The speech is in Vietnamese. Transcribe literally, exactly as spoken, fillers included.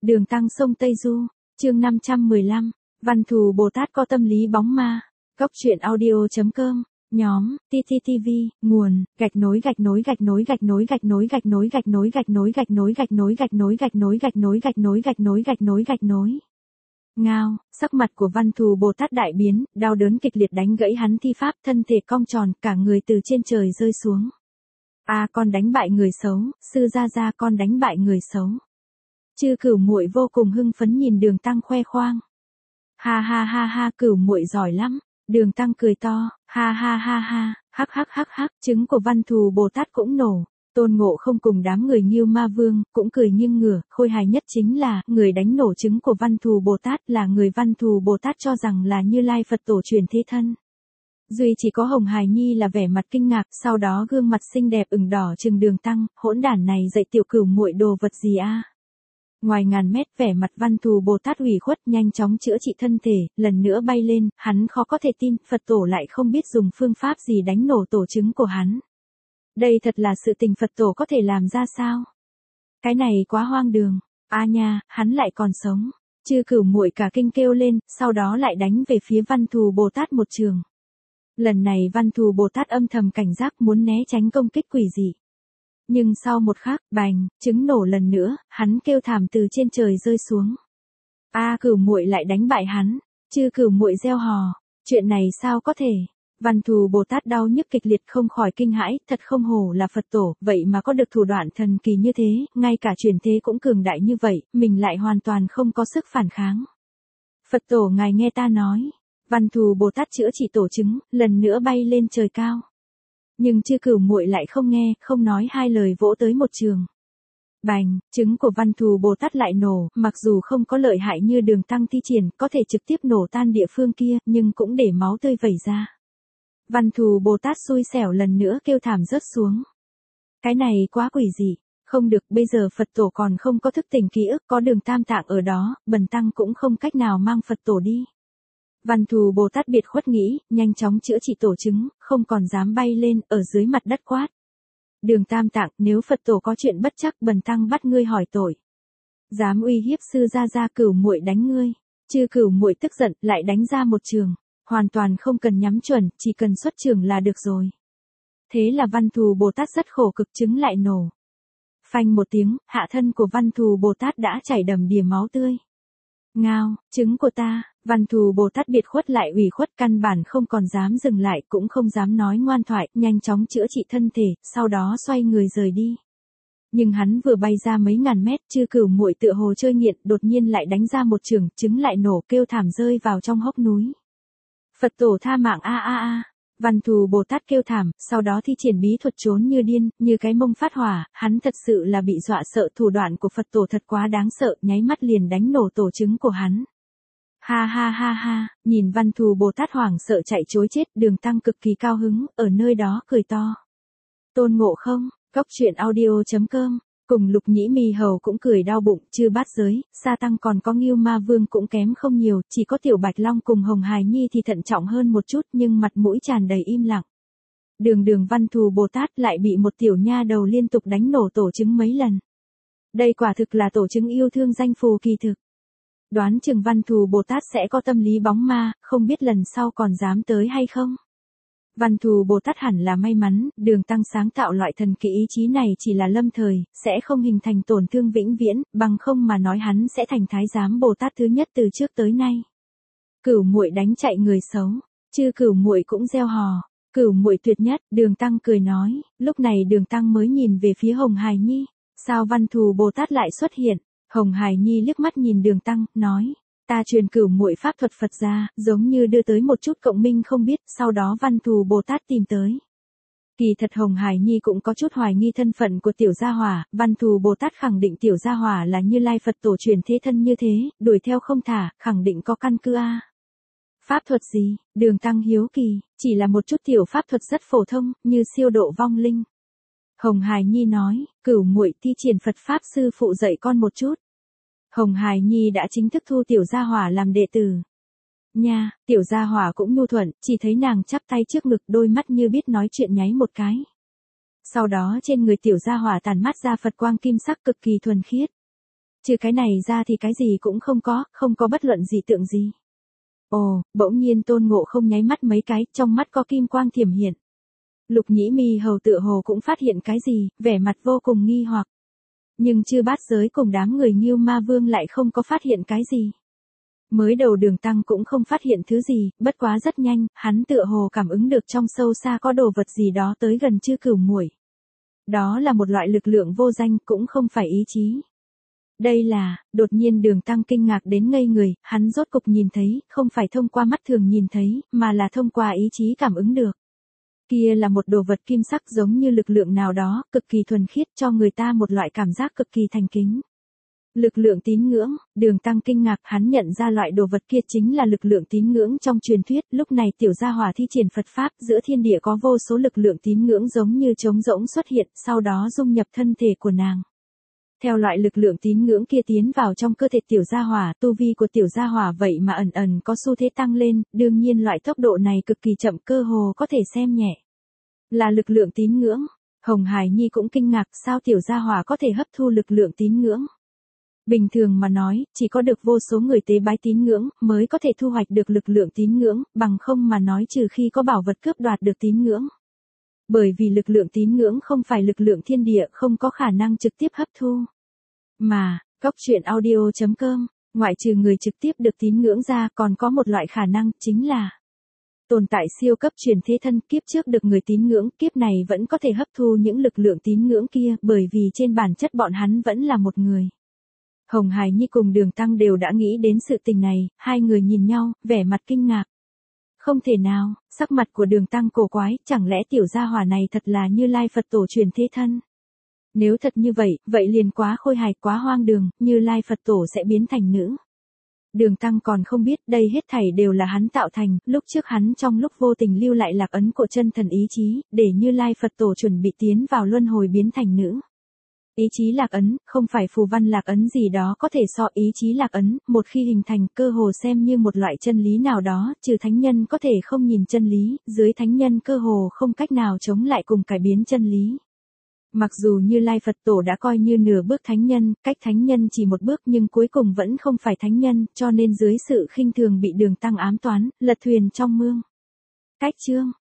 Đường Tăng sông Tây Du, chương năm trăm mười lăm, Văn Thù Bồ Tát có tâm lý bóng ma. Góc truyện audio.com, nhóm, tê tê tê vê, nguồn, gạch nối gạch nối gạch nối gạch nối gạch nối gạch nối gạch nối gạch nối gạch nối gạch nối gạch nối gạch nối gạch nối gạch nối gạch nối gạch nối gạch nối. Ngao, sắc mặt của Văn Thù Bồ Tát đại biến, đau đớn kịch liệt đánh gãy hắn thi pháp, thân thể cong tròn, cả người từ trên trời rơi xuống. A à, con đánh bại người xấu, sư gia gia con đánh bại người xấu. Chư Cửu Muội vô cùng hưng phấn nhìn Đường Tăng khoe khoang. Ha ha ha ha, Cửu Muội giỏi lắm. Đường Tăng cười to, ha ha ha ha, hắc hắc hắc hắc, trứng của Văn Thù Bồ Tát cũng nổ. Tôn Ngộ Không cùng đám người Nghưu Ma Vương cũng cười nghiêng ngửa, khôi hài nhất chính là người đánh nổ trứng của Văn Thù Bồ Tát là người Văn Thù Bồ Tát cho rằng là Như Lai Phật Tổ truyền thế thân. Duy chỉ có Hồng Hài Nhi là vẻ mặt kinh ngạc, sau đó gương mặt xinh đẹp ửng đỏ trừng Đường Tăng, hỗn đản này dạy tiểu Cửu Muội đồ vật gì a? Ngoài ngàn mét, vẻ mặt Văn Thù Bồ Tát ủy khuất, nhanh chóng chữa trị thân thể, lần nữa bay lên, hắn khó có thể tin, Phật Tổ lại không biết dùng phương pháp gì đánh nổ tổ trứng của hắn. Đây thật là sự tình Phật Tổ có thể làm ra sao? Cái này quá hoang đường. A nha, hắn lại còn sống. Chư Cửu Muội cả kinh kêu lên, sau đó lại đánh về phía Văn Thù Bồ Tát một trường. Lần này Văn Thù Bồ Tát âm thầm cảnh giác muốn né tránh công kích quỷ dị. Nhưng sau một khắc, bành, trứng nổ lần nữa, hắn kêu thảm từ trên trời rơi xuống. A Cửu Muội lại đánh bại hắn. Chư Cửu Muội reo hò, chuyện này sao có thể? Văn Thù Bồ Tát đau nhức kịch liệt không khỏi kinh hãi, thật không hổ là Phật Tổ, vậy mà có được thủ đoạn thần kỳ như thế, ngay cả truyền thế cũng cường đại như vậy, mình lại hoàn toàn không có sức phản kháng. Phật Tổ ngài nghe ta nói. Văn Thù Bồ Tát chữa trị tổ trứng, lần nữa bay lên trời cao. Nhưng Chư Cửu Muội lại không nghe, không nói hai lời vỗ tới một trường. Bành, trứng của Văn Thù Bồ Tát lại nổ, mặc dù không có lợi hại như Đường Tăng thi triển, có thể trực tiếp nổ tan địa phương kia, nhưng cũng để máu tươi vẩy ra. Văn Thù Bồ Tát xui xẻo lần nữa kêu thảm rớt xuống. Cái này quá quỷ dị, không được, bây giờ Phật Tổ còn không có thức tỉnh ký ức, có Đường Tam Tạng ở đó, bần tăng cũng không cách nào mang Phật Tổ đi. Văn Thù Bồ Tát biệt khuất nghĩ, nhanh chóng chữa trị tổ trứng, không còn dám bay lên, ở dưới mặt đất quát. Đường Tam Tạng, nếu Phật Tổ có chuyện bất trắc, bần tăng bắt ngươi hỏi tội. Dám uy hiếp sư gia gia, Cửu Muội đánh ngươi. Chư Cửu Muội tức giận, lại đánh ra một trường. Hoàn toàn không cần nhắm chuẩn, chỉ cần xuất trường là được rồi. Thế là Văn Thù Bồ Tát rất khổ cực, trứng lại nổ. Phanh một tiếng, hạ thân của Văn Thù Bồ Tát đã chảy đầm đìa máu tươi. Ngao, trứng của ta. Văn Thù Bồ Tát biệt khuất lại ủy khuất, căn bản không còn dám dừng lại, cũng không dám nói ngoan thoại, nhanh chóng chữa trị thân thể, sau đó xoay người rời đi. Nhưng hắn vừa bay ra mấy ngàn mét, Chư Cửu Muội tựa hồ chơi nghiện, đột nhiên lại đánh ra một trường, trứng lại nổ, kêu thảm rơi vào trong hốc núi. Phật Tổ tha mạng a a a. Văn Thù Bồ Tát kêu thảm, sau đó thi triển bí thuật trốn như điên, như cái mông phát hỏa, hắn thật sự là bị dọa sợ, thủ đoạn của Phật Tổ thật quá đáng sợ, nháy mắt liền đánh nổ tổ trứng của hắn. Ha ha ha ha, nhìn Văn Thù Bồ Tát hoảng sợ chạy trối chết, Đường Tăng cực kỳ cao hứng, ở nơi đó cười to. Tôn Ngộ Không, góc truyện audio.com, cùng Lục Nhĩ Mi Hầu cũng cười đau bụng, Chư Bát Giới, Sa Tăng còn có Nghưu Ma Vương cũng kém không nhiều, chỉ có Tiểu Bạch Long cùng Hồng Hài Nhi thì thận trọng hơn một chút, nhưng mặt mũi tràn đầy im lặng. Đường đường Văn Thù Bồ Tát lại bị một tiểu nha đầu liên tục đánh nổ tổ trứng mấy lần. Đây quả thực là tổ trứng yêu thương danh phù kỳ thực. Đoán chừng Văn Thù Bồ Tát sẽ có tâm lý bóng ma, không biết lần sau còn dám tới hay không. Văn Thù Bồ Tát hẳn là may mắn, Đường Tăng sáng tạo loại thần kỳ ý chí này chỉ là lâm thời, sẽ không hình thành tổn thương vĩnh viễn, bằng không mà nói hắn sẽ thành Thái Giám Bồ Tát thứ nhất từ trước tới nay. Cửu Muội đánh chạy người xấu, Chư Cửu Muội cũng reo hò, Cửu Muội tuyệt nhất, Đường Tăng cười nói, lúc này Đường Tăng mới nhìn về phía Hồng Hài Nhi, sao Văn Thù Bồ Tát lại xuất hiện? Hồng Hài Nhi liếc mắt nhìn Đường Tăng, nói, ta truyền Cửu Muội pháp thuật Phật ra, giống như đưa tới một chút cộng minh không biết, sau đó Văn Thù Bồ Tát tìm tới. Kỳ thật Hồng Hài Nhi cũng có chút hoài nghi thân phận của Tiểu Gia Hỏa, Văn Thù Bồ Tát khẳng định Tiểu Gia Hỏa là Như Lai Phật Tổ truyền thế thân như thế, đuổi theo không thả, khẳng định có căn cứ a. Pháp thuật gì? Đường Tăng hiếu kỳ, chỉ là một chút tiểu pháp thuật rất phổ thông, như siêu độ vong linh. Hồng Hài Nhi nói, Cửu Muội thi triển Phật Pháp sư phụ dạy con một chút. Hồng Hài Nhi đã chính thức thu Tiểu Gia Hỏa làm đệ tử. Nha, Tiểu Gia Hỏa cũng nhu thuận, chỉ thấy nàng chắp tay trước ngực, đôi mắt như biết nói chuyện nháy một cái. Sau đó trên người Tiểu Gia Hỏa tản mát ra Phật quang kim sắc cực kỳ thuần khiết. Trừ cái này ra thì cái gì cũng không có, không có bất luận gì tượng gì. Ồ, bỗng nhiên Tôn Ngộ Không nháy mắt mấy cái, trong mắt có kim quang thiểm hiện. Lục Nhĩ Mi Hầu tựa hồ cũng phát hiện cái gì, vẻ mặt vô cùng nghi hoặc. Nhưng Chư Bát Giới cùng đám người Ngưu Ma Vương lại không có phát hiện cái gì. Mới đầu Đường Tăng cũng không phát hiện thứ gì, bất quá rất nhanh, hắn tựa hồ cảm ứng được trong sâu xa có đồ vật gì đó tới gần Chư Cửu Muội. Đó là một loại lực lượng vô danh, cũng không phải ý chí. Đây là, đột nhiên Đường Tăng kinh ngạc đến ngây người, hắn rốt cục nhìn thấy, không phải thông qua mắt thường nhìn thấy, mà là thông qua ý chí cảm ứng được. Kia là một đồ vật kim sắc giống như lực lượng nào đó, cực kỳ thuần khiết cho người ta một loại cảm giác cực kỳ thành kính. Lực lượng tín ngưỡng, Đường Tăng kinh ngạc, hắn nhận ra loại đồ vật kia chính là lực lượng tín ngưỡng trong truyền thuyết, lúc này tiểu gia hỏa thi triển Phật Pháp, giữa thiên địa có vô số lực lượng tín ngưỡng giống như trống rỗng xuất hiện, sau đó dung nhập thân thể của nàng. Theo loại lực lượng tín ngưỡng kia tiến vào trong cơ thể tiểu gia hỏa, tu vi của tiểu gia hỏa vậy mà ẩn ẩn có xu thế tăng lên, đương nhiên loại tốc độ này cực kỳ chậm, cơ hồ có thể xem nhẹ. Là lực lượng tín ngưỡng, Hồng Hải Nhi cũng kinh ngạc, sao tiểu gia hỏa có thể hấp thu lực lượng tín ngưỡng. Bình thường mà nói, chỉ có được vô số người tế bái tín ngưỡng, mới có thể thu hoạch được lực lượng tín ngưỡng, bằng không mà nói trừ khi có bảo vật cướp đoạt được tín ngưỡng. Bởi vì lực lượng tín ngưỡng không phải lực lượng thiên địa, không có khả năng trực tiếp hấp thu. Mà, Cốc Truyện Audio chấm com, ngoại trừ người trực tiếp được tín ngưỡng ra, còn có một loại khả năng, chính là tồn tại siêu cấp truyền thế thân, kiếp trước được người tín ngưỡng, kiếp này vẫn có thể hấp thu những lực lượng tín ngưỡng kia, bởi vì trên bản chất bọn hắn vẫn là một người. Hồng Hải Nhi cùng Đường Tăng đều đã nghĩ đến sự tình này, hai người nhìn nhau, vẻ mặt kinh ngạc. Không thể nào, sắc mặt của Đường Tăng cổ quái, chẳng lẽ tiểu gia hỏa này thật là Như Lai Phật Tổ truyền thế thân? Nếu thật như vậy, vậy liền quá khôi hài, quá hoang đường, Như Lai Phật Tổ sẽ biến thành nữ. Đường Tăng còn không biết, đây hết thảy đều là hắn tạo thành, lúc trước hắn trong lúc vô tình lưu lại lạc ấn của chân thần ý chí, để Như Lai Phật Tổ chuẩn bị tiến vào luân hồi biến thành nữ. Ý chí lạc ấn, không phải phù văn lạc ấn gì đó có thể so ý chí lạc ấn, một khi hình thành cơ hồ xem như một loại chân lý nào đó, trừ thánh nhân có thể không nhìn chân lý, dưới thánh nhân cơ hồ không cách nào chống lại cùng cải biến chân lý. Mặc dù Như Lai Phật Tổ đã coi như nửa bước thánh nhân, cách thánh nhân chỉ một bước nhưng cuối cùng vẫn không phải thánh nhân, cho nên dưới sự khinh thường bị Đường Tăng ám toán, lật thuyền trong mương. Cách chương